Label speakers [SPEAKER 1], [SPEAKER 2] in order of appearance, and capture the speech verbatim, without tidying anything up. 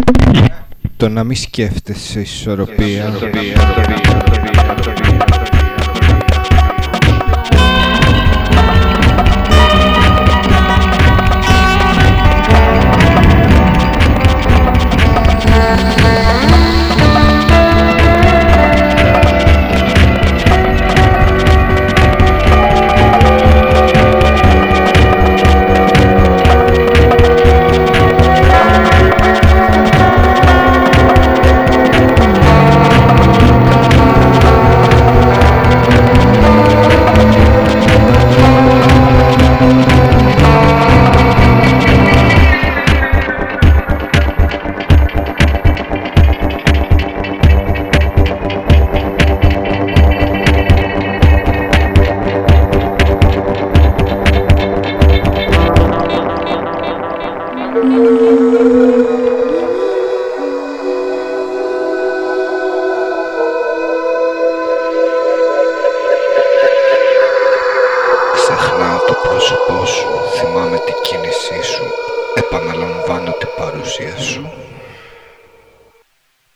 [SPEAKER 1] Το να μη σκέφτεσαι ισορροπία.
[SPEAKER 2] Ξεχνάω το πρόσωπό σου, θυμάμαι την κίνησή σου, επαναλαμβάνω την παρουσία σου.